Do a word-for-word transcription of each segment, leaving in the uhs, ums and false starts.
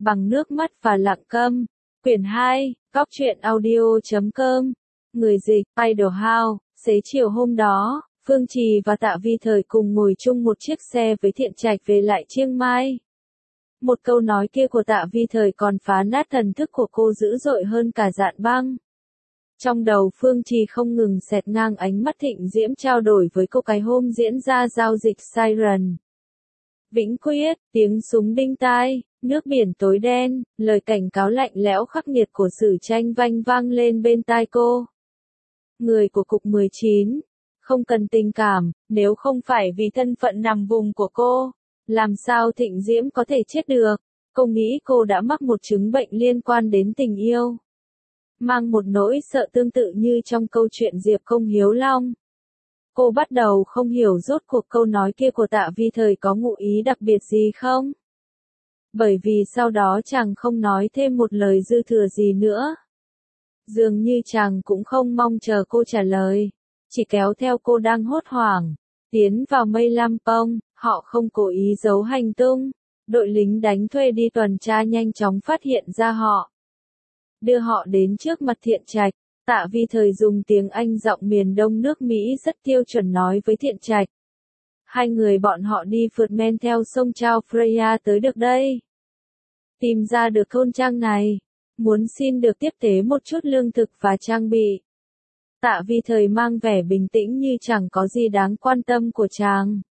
Bằng nước mắt và lặng câm. Quyển hai, góc truyện audio chấm com. Người dịch, Idol House. Xế chiều hôm đó, Phương Trì và Tạ Vi Thời cùng ngồi chung một chiếc xe với Thiện Trạch về lại Chiang Mai. Một câu nói kia của Tạ Vi Thời còn phá nát thần thức của cô dữ dội hơn cả dạn băng. Trong đầu Phương Trì không ngừng xẹt ngang ánh mắt Thịnh Diễm trao đổi với cô cái hôm diễn ra giao dịch Siren. Vĩnh Quyết, tiếng súng đinh tai, nước biển tối đen, lời cảnh cáo lạnh lẽo khắc nghiệt của Sử Tranh vanh vang lên bên tai cô. Người của cục mười chín, không cần tình cảm, nếu không phải vì thân phận nằm vùng của cô, làm sao Thịnh Diễm có thể chết được? Cô nghĩ cô đã mắc một chứng bệnh liên quan đến tình yêu. Mang một nỗi sợ tương tự như trong câu chuyện Diệp Công Hiếu Long. Cô bắt đầu không hiểu rốt cuộc câu nói kia của Tạ Vi Thời có ngụ ý đặc biệt gì không? Bởi vì sau đó chàng không nói thêm một lời dư thừa gì nữa. Dường như chàng cũng không mong chờ cô trả lời, chỉ kéo theo cô đang hốt hoảng, tiến vào Mây Lam Pông. Họ không cố ý giấu hành tung, đội lính đánh thuê đi tuần tra nhanh chóng phát hiện ra họ. Đưa họ đến trước mặt Thiện Trạch, Tạ Vi Thời dùng tiếng Anh giọng miền Đông nước Mỹ rất tiêu chuẩn nói với Thiện Trạch. Hai người bọn họ đi phượt men theo sông Chao Phraya tới được đây. Tìm ra được thôn trang này, muốn xin được tiếp tế một chút lương thực và trang bị. Tạ Vi Thời mang vẻ bình tĩnh như chẳng có gì đáng quan tâm của chàng.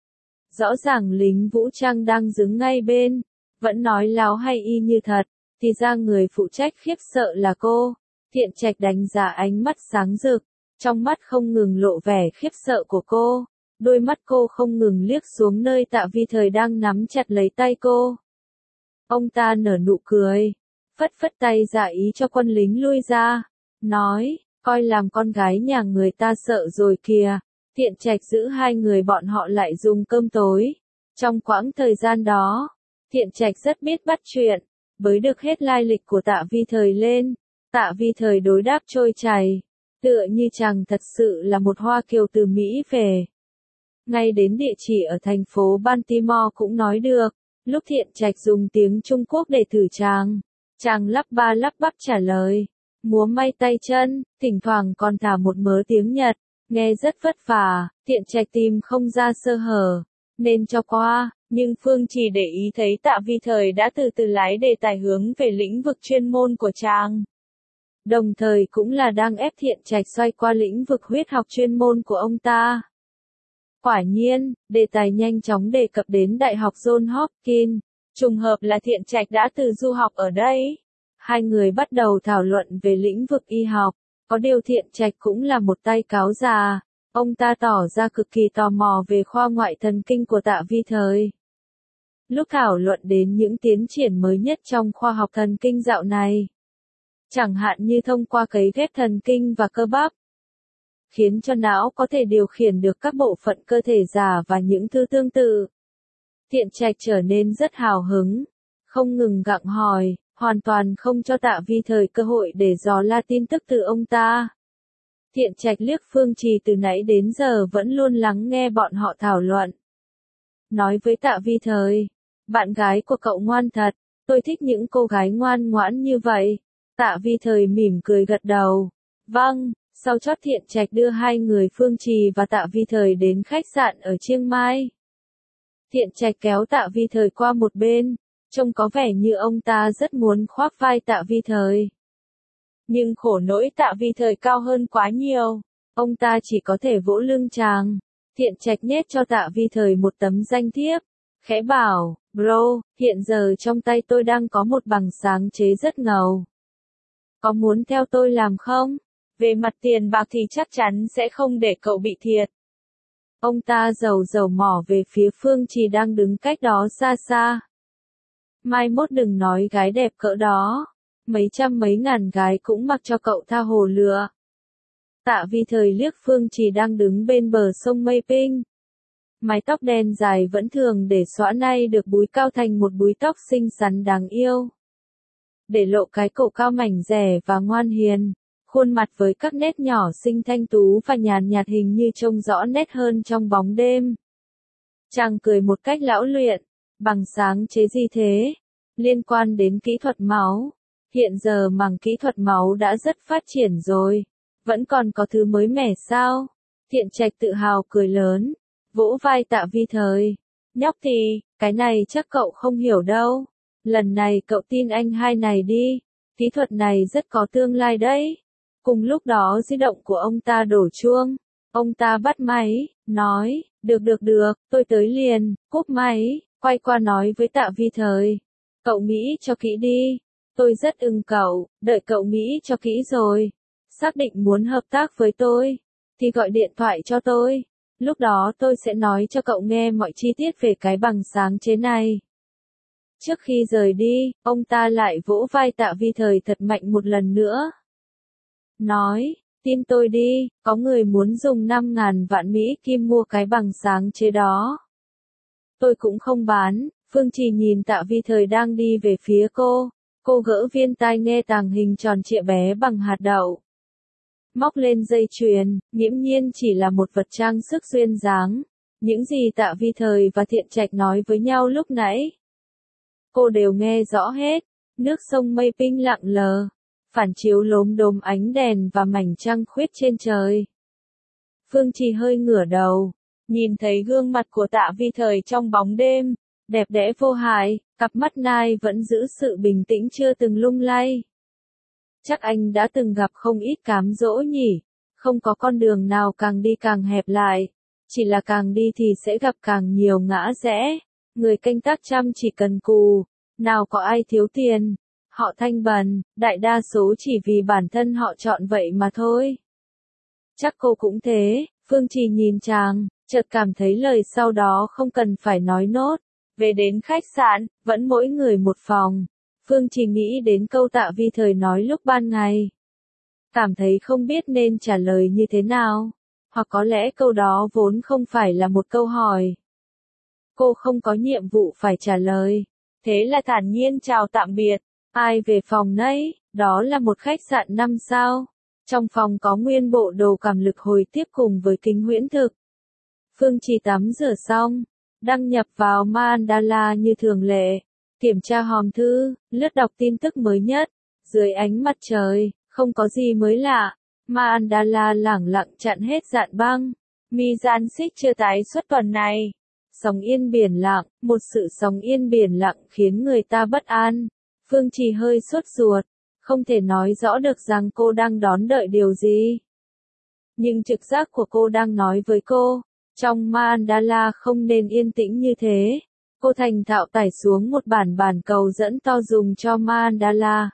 Rõ ràng lính vũ trang đang đứng ngay bên, vẫn nói láo hay y như thật, thì ra người phụ trách khiếp sợ là cô. Thiện Trạch đánh giá ánh mắt sáng rực, trong mắt không ngừng lộ vẻ khiếp sợ của cô, đôi mắt cô không ngừng liếc xuống nơi Tạ Vi Thời đang nắm chặt lấy tay cô. Ông ta nở nụ cười, phất phất tay dạ ý cho quân lính lui ra, nói, coi làm con gái nhà người ta sợ rồi kìa. Thiện Trạch giữ hai người bọn họ lại dùng cơm tối. Trong quãng thời gian đó, Thiện Trạch rất biết bắt chuyện, bới được hết lai lịch của Tạ Vi Thời lên. Tạ Vi Thời đối đáp trôi chảy, tựa như chàng thật sự là một hoa kiều từ Mỹ về. Ngay đến địa chỉ ở thành phố Baltimore cũng nói được. Lúc Thiện Trạch dùng tiếng Trung Quốc để thử chàng, chàng lắp ba lắp bắp trả lời, múa may tay chân, thỉnh thoảng còn thả một mớ tiếng Nhật. Nghe rất vất vả, Thiện Trạch tìm không ra sơ hở, nên cho qua, nhưng Phương chỉ để ý thấy Tạ Vi Thời đã từ từ lái đề tài hướng về lĩnh vực chuyên môn của chàng. Đồng thời cũng là đang ép Thiện Trạch xoay qua lĩnh vực huyết học chuyên môn của ông ta. Quả nhiên, đề tài nhanh chóng đề cập đến Đại học John Hopkins, trùng hợp là Thiện Trạch đã từ du học ở đây. Hai người bắt đầu thảo luận về lĩnh vực y học. Có điều Thiện Trạch cũng là một tay cáo già, ông ta tỏ ra cực kỳ tò mò về khoa ngoại thần kinh của Tạ Vi Thời. Lúc thảo luận đến những tiến triển mới nhất trong khoa học thần kinh dạo này, chẳng hạn như thông qua cấy ghép thần kinh và cơ bắp, khiến cho não có thể điều khiển được các bộ phận cơ thể già và những thứ tương tự. Thiện Trạch trở nên rất hào hứng, không ngừng gặng hỏi, hoàn toàn không cho Tạ Vi Thời cơ hội để dò la tin tức từ ông ta. Thiện Trạch liếc Phương Trì từ nãy đến giờ vẫn luôn lắng nghe bọn họ thảo luận. Nói với Tạ Vi Thời, bạn gái của cậu ngoan thật, tôi thích những cô gái ngoan ngoãn như vậy. Tạ Vi Thời mỉm cười gật đầu. Vâng, sau chót Thiện Trạch đưa hai người Phương Trì và Tạ Vi Thời đến khách sạn ở Chiang Mai. Thiện Trạch kéo Tạ Vi Thời qua một bên. Trông có vẻ như ông ta rất muốn khoác vai Tạ Vi Thời. Nhưng khổ nỗi Tạ Vi Thời cao hơn quá nhiều. Ông ta chỉ có thể vỗ lưng chàng. Thiện Trạch nhét cho Tạ Vi Thời một tấm danh thiếp. Khẽ bảo, bro, hiện giờ trong tay tôi đang có một bằng sáng chế rất ngầu. Có muốn theo tôi làm không? Về mặt tiền bạc thì chắc chắn sẽ không để cậu bị thiệt. Ông ta dầu dầu mỏ về phía Phương Trì đang đứng cách đó xa xa. Mai mốt đừng nói gái đẹp cỡ đó, mấy trăm mấy ngàn gái cũng mặc cho cậu tha hồ lừa. Tạ Vi Thời liếc Phương Trì đang đứng bên bờ sông Mây Pinh. Mái tóc đen dài vẫn thường để xõa nay được búi cao thành một búi tóc xinh xắn đáng yêu. Để lộ cái cổ cao mảnh dẻ và ngoan hiền, khuôn mặt với các nét nhỏ xinh thanh tú và nhàn nhạt hình như trông rõ nét hơn trong bóng đêm. Chàng cười một cách lão luyện, bằng sáng chế gì thế? liên quan đến kỹ thuật máu. Hiện giờ mảng kỹ thuật máu đã rất phát triển rồi. Vẫn còn có thứ mới mẻ sao? Thiện Trạch tự hào cười lớn, vỗ vai Tạ Vi Thời. Nhóc thì, cái này chắc cậu không hiểu đâu. Lần này cậu tin anh hai này đi. Kỹ thuật này rất có tương lai đấy. Cùng lúc đó di động của ông ta đổ chuông. Ông ta bắt máy, nói, được được được, tôi tới liền, cúp máy, quay qua nói với Tạ Vi Thời. Cậu nghĩ cho kỹ đi. Tôi rất ưng cậu, đợi cậu nghĩ cho kỹ rồi. Xác định muốn hợp tác với tôi, thì gọi điện thoại cho tôi. Lúc đó tôi sẽ nói cho cậu nghe mọi chi tiết về cái bằng sáng chế này. Trước khi rời đi, ông ta lại vỗ vai Tạ Vi Thời thật mạnh một lần nữa. Nói, tin tôi đi, có người muốn dùng năm ngàn vạn Mỹ Kim mua cái bằng sáng chế đó. Tôi cũng không bán. Phương Trì nhìn Tạ Vi Thời đang đi về phía cô. Cô gỡ viên tai nghe tàng hình tròn trịa bé bằng hạt đậu. Móc lên dây chuyền, nghiễm nhiên chỉ là một vật trang sức duyên dáng. Những gì Tạ Vi Thời và Thiện Trạch nói với nhau lúc nãy, cô đều nghe rõ hết. Nước sông mây tinh lặng lờ, phản chiếu lốm đốm ánh đèn và mảnh trăng khuyết trên trời. Phương Trì hơi ngửa đầu, nhìn thấy gương mặt của Tạ Vi Thời trong bóng đêm, đẹp đẽ vô hại, cặp mắt nai vẫn giữ sự bình tĩnh chưa từng lung lay. Chắc anh đã từng gặp không ít cám dỗ nhỉ, không có con đường nào càng đi càng hẹp lại, chỉ là càng đi thì sẽ gặp càng nhiều ngã rẽ. Người canh tác chăm chỉ cần cù, nào có ai thiếu tiền, họ thanh bần, đại đa số chỉ vì bản thân họ chọn vậy mà thôi. Chắc cô cũng thế. Phương Trì nhìn chàng, chợt cảm thấy lời sau đó không cần phải nói nốt. Về đến khách sạn, vẫn mỗi người một phòng. Phương Trì nghĩ đến câu Tạ Vi Thời nói lúc ban ngày. Cảm thấy không biết nên trả lời như thế nào. Hoặc có lẽ câu đó vốn không phải là một câu hỏi. Cô không có nhiệm vụ phải trả lời. Thế là thản nhiên chào tạm biệt. Ai về phòng nấy? Đó là một khách sạn năm sao. Trong phòng có nguyên bộ đồ cảm lực hồi tiếp cùng với kính huyễn thực. Phương Trì tắm rửa xong, đăng nhập vào Mandala như thường lệ, kiểm tra hòm thư, lướt đọc tin tức mới nhất. Dưới ánh mặt trời, không có gì mới lạ. Mandala lẳng lặng chặn hết dạn băng. Mizan Xích chưa tái xuất tuần này. Sóng yên biển lặng, một sự sóng yên biển lặng khiến người ta bất an. Phương Trì hơi sốt ruột, không thể nói rõ được rằng cô đang đón đợi điều gì. Nhưng trực giác của cô đang nói với cô, trong Mandala không nên yên tĩnh như thế. Cô thành thạo tải xuống một bản bản cầu dẫn to dùng cho Mandala.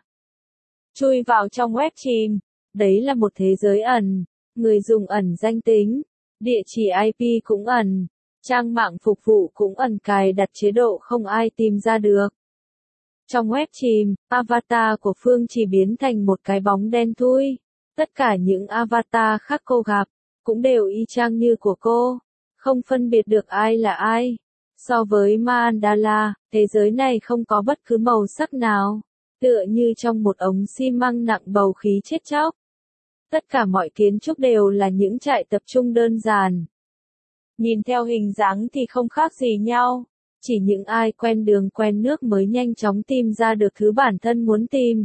Chui vào trong web chìm, đấy là một thế giới ẩn, người dùng ẩn danh tính, địa chỉ i pê cũng ẩn, trang mạng phục vụ cũng ẩn, cài đặt chế độ không ai tìm ra được. Trong web chìm, avatar của Phương Trì biến thành một cái bóng đen thui. Tất cả những avatar khác cô gặp, cũng đều y chang như của cô, không phân biệt được ai là ai. So với Mandala, thế giới này không có bất cứ màu sắc nào, tựa như trong một ống xi măng nặng bầu khí chết chóc. Tất cả mọi kiến trúc đều là những trại tập trung đơn giản. Nhìn theo hình dáng thì không khác gì nhau, chỉ những ai quen đường quen nước mới nhanh chóng tìm ra được thứ bản thân muốn tìm.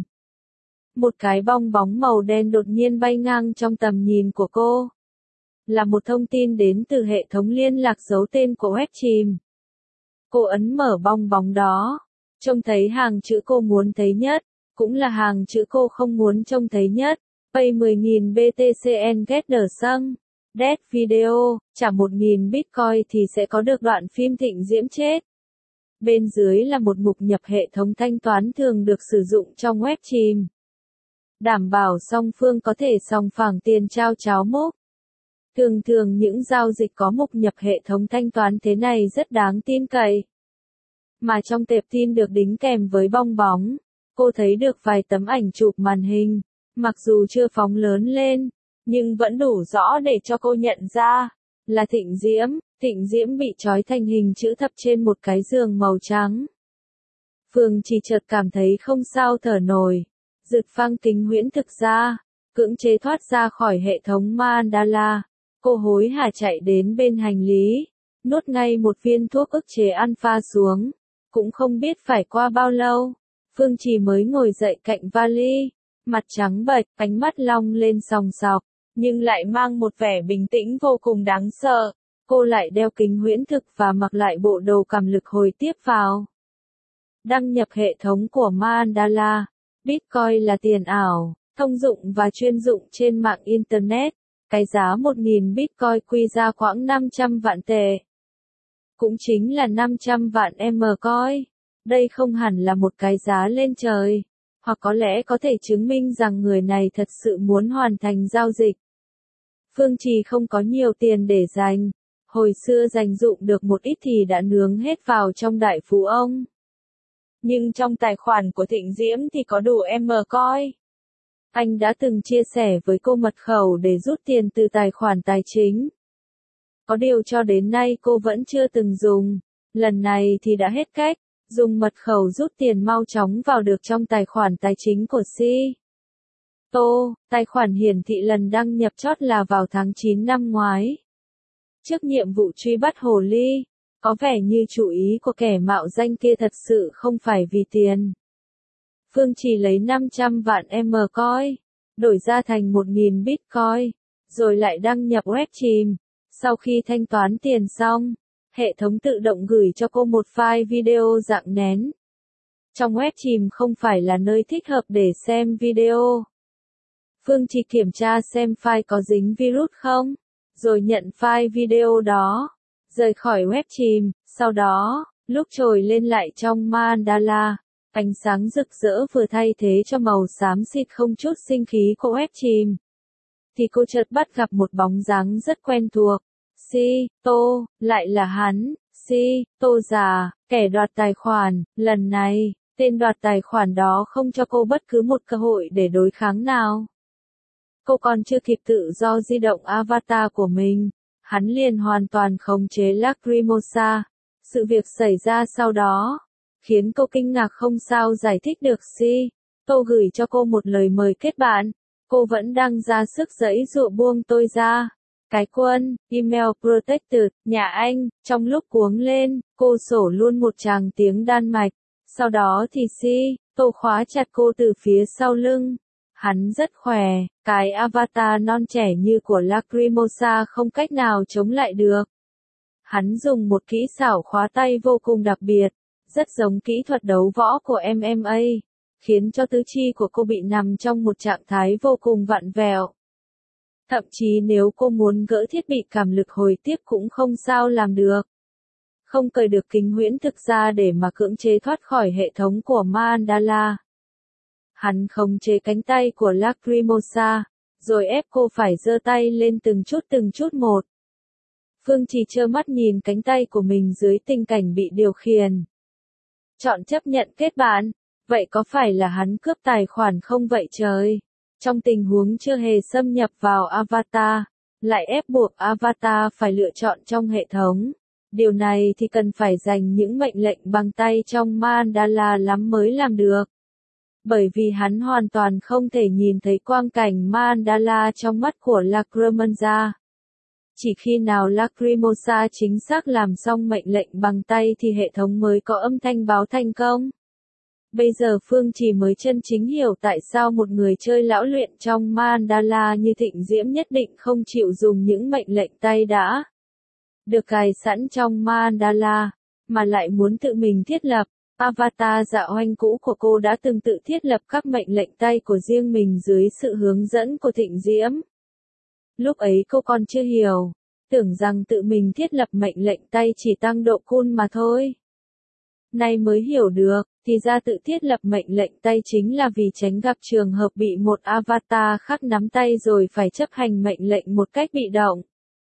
Một cái bong bóng màu đen đột nhiên bay ngang trong tầm nhìn của cô. Là một thông tin đến từ hệ thống liên lạc giấu tên của web chìm. Cô ấn mở bong bóng đó, trông thấy hàng chữ cô muốn thấy nhất, cũng là hàng chữ cô không muốn trông thấy nhất. Pay mười nghìn bê tê xê and get the song. Dead video, trả một nghìn Bitcoin thì sẽ có được đoạn phim Thịnh Diễm chết. Bên dưới là một mục nhập hệ thống thanh toán thường được sử dụng trong web chìm. Đảm bảo song phương có thể sòng phẳng tiền trao cháo mốc. Thường thường những giao dịch có mục nhập hệ thống thanh toán thế này rất đáng tin cậy. Mà trong tệp tin được đính kèm với bong bóng, cô thấy được vài tấm ảnh chụp màn hình, mặc dù chưa phóng lớn lên, nhưng vẫn đủ rõ để cho cô nhận ra, là Thịnh Diễm. Thịnh Diễm bị trói thành hình chữ thập trên một cái giường màu trắng. Phương Trì chợt cảm thấy không sao thở nổi, giật phăng kính huyễn thực ra, cưỡng chế thoát ra khỏi hệ thống Mandala. Cô hối hả chạy đến bên hành lý, nuốt ngay một viên thuốc ức chế alpha xuống. Cũng không biết phải qua bao lâu, Phương Trì mới ngồi dậy cạnh vali, mặt trắng bệch, ánh mắt long lên sòng sọc, nhưng lại mang một vẻ bình tĩnh vô cùng đáng sợ. Cô lại đeo kính huyễn thực và mặc lại bộ đồ cảm lực hồi tiếp vào. Đăng nhập hệ thống của Mandala. Bitcoin là tiền ảo, thông dụng và chuyên dụng trên mạng Internet. Cái giá một nghìn Bitcoin quy ra khoảng năm trăm vạn tệ. Cũng chính là năm trăm vạn M-coin. Đây không hẳn là một cái giá lên trời, hoặc có lẽ có thể chứng minh rằng người này thật sự muốn hoàn thành giao dịch. Phương Trì không có nhiều tiền để dành. Hồi xưa dành dụm được một ít thì đã nướng hết vào trong đại phú ông. Nhưng trong tài khoản của Thịnh Diễm thì có đủ M-coin. Anh đã từng chia sẻ với cô mật khẩu để rút tiền từ tài khoản tài chính. Có điều cho đến nay cô vẫn chưa từng dùng. Lần này thì đã hết cách. Dùng mật khẩu rút tiền mau chóng vào được trong tài khoản tài chính của Si. Tô, tài khoản hiển thị lần đăng nhập chót là vào tháng chín năm ngoái. Trước nhiệm vụ truy bắt hồ ly, có vẻ như chủ ý của kẻ mạo danh kia thật sự không phải vì tiền. Phương Trì lấy năm trăm vạn M-coin, đổi ra thành một nghìn Bitcoin, rồi lại đăng nhập web chìm. Sau khi thanh toán tiền xong, hệ thống tự động gửi cho cô một file video dạng nén. Trong web chìm không phải là nơi thích hợp để xem video. Phương Trì kiểm tra xem file có dính virus không, rồi nhận file video đó, rời khỏi web chìm. Sau đó, lúc trồi lên lại trong Mandala, ánh sáng rực rỡ vừa thay thế cho màu xám xịt không chút sinh khí của web chìm, thì cô chợt bắt gặp một bóng dáng rất quen thuộc. Si, Tô, lại là hắn. Si, Tô già, kẻ đoạt tài khoản. Lần này, tên đoạt tài khoản đó không cho cô bất cứ một cơ hội để đối kháng nào. Cô còn chưa kịp tự do di động avatar của mình, hắn liền hoàn toàn khống chế Lacrimosa. Sự việc xảy ra sau đó khiến cô kinh ngạc không sao giải thích được. Si, Tô gửi cho cô một lời mời kết bạn. Cô vẫn đang ra sức giãy giụa buông tôi ra. Cái quân, email protected, nhà anh. Trong lúc cuống lên, cô sổ luôn một tràng tiếng Đan Mạch. Sau đó thì Si, Tô khóa chặt cô từ phía sau lưng. Hắn rất khỏe, cái avatar non trẻ như của Lacrimosa không cách nào chống lại được. Hắn dùng một kỹ xảo khóa tay vô cùng đặc biệt, rất giống kỹ thuật đấu võ của em em a, khiến cho tứ chi của cô bị nằm trong một trạng thái vô cùng vặn vẹo. Thậm chí nếu cô muốn gỡ thiết bị cảm lực hồi tiếp cũng không sao làm được. Không cởi được kính huyễn thực ra để mà cưỡng chế thoát khỏi hệ thống của Mandala. Hắn khống chế cánh tay của Lacrimosa, rồi ép cô phải giơ tay lên từng chút từng chút một. Phương Trì trơ mắt nhìn cánh tay của mình dưới tình cảnh bị điều khiển. Chọn chấp nhận kết bạn, vậy có phải là hắn cướp tài khoản không vậy trời? Trong tình huống chưa hề xâm nhập vào avatar, lại ép buộc avatar phải lựa chọn trong hệ thống. Điều này thì cần phải dành những mệnh lệnh bằng tay trong Mandala lắm mới làm được. Bởi vì hắn hoàn toàn không thể nhìn thấy quang cảnh Mandala trong mắt của Lacrimosa. Chỉ khi nào Lacrimosa chính xác làm xong mệnh lệnh bằng tay thì hệ thống mới có âm thanh báo thành công. Bây giờ Phương Trì mới chân chính hiểu tại sao một người chơi lão luyện trong Mandala như Thịnh Diễm nhất định không chịu dùng những mệnh lệnh tay đã được cài sẵn trong Mandala, mà lại muốn tự mình thiết lập. Avatar dạ oanh cũ của cô đã từng tự thiết lập các mệnh lệnh tay của riêng mình dưới sự hướng dẫn của Thịnh Diễm. Lúc ấy cô còn chưa hiểu, tưởng rằng tự mình thiết lập mệnh lệnh tay chỉ tăng độ cool mà thôi. Nay mới hiểu được, thì ra tự thiết lập mệnh lệnh tay chính là vì tránh gặp trường hợp bị một avatar khác nắm tay rồi phải chấp hành mệnh lệnh một cách bị động.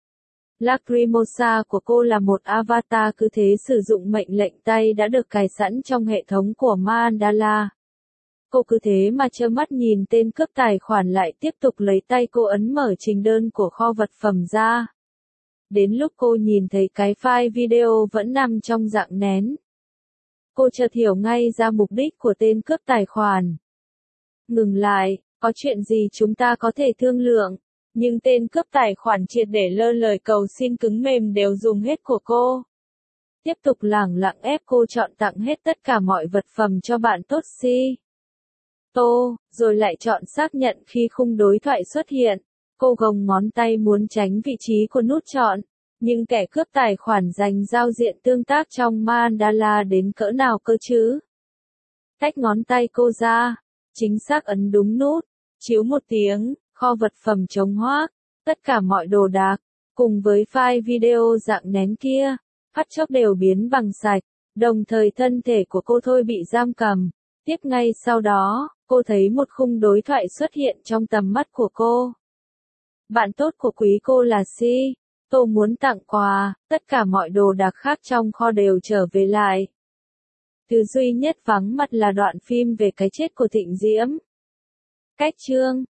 Lacrimosa của cô là một avatar cứ thế sử dụng mệnh lệnh tay đã được cài sẵn trong hệ thống của Mandala. Cô cứ thế mà trơ mắt nhìn tên cướp tài khoản lại tiếp tục lấy tay cô ấn mở trình đơn của kho vật phẩm ra. Đến lúc cô nhìn thấy cái file video vẫn nằm trong dạng nén, cô chợt hiểu ngay ra mục đích của tên cướp tài khoản. Ngừng lại, có chuyện gì chúng ta có thể thương lượng, nhưng tên cướp tài khoản triệt để lơ lời cầu xin cứng mềm đều dùng hết của cô. Tiếp tục lẳng lặng ép cô chọn tặng hết tất cả mọi vật phẩm cho bạn tốt si. Tô, rồi lại chọn xác nhận khi khung đối thoại xuất hiện. Cô gồng ngón tay muốn tránh vị trí của nút chọn. Nhưng kẻ cướp tài khoản dành giao diện tương tác trong mandala đến cỡ nào cơ chứ? Tách ngón tay cô ra. Chính xác ấn đúng nút. Chiếu một tiếng, kho vật phẩm trống hoác. Tất cả mọi đồ đạc, cùng với file video dạng nén kia, phát chốc đều biến bằng sạch. Đồng thời thân thể của cô thôi bị giam cầm. Tiếp ngay sau đó, cô thấy một khung đối thoại xuất hiện trong tầm mắt của cô. Bạn tốt của quý cô là Si. Tô muốn tặng quà, tất cả mọi đồ đạc khác trong kho đều trở về lại. Thứ duy nhất vắng mặt là đoạn phim về cái chết của Thịnh Diễm. Cách chương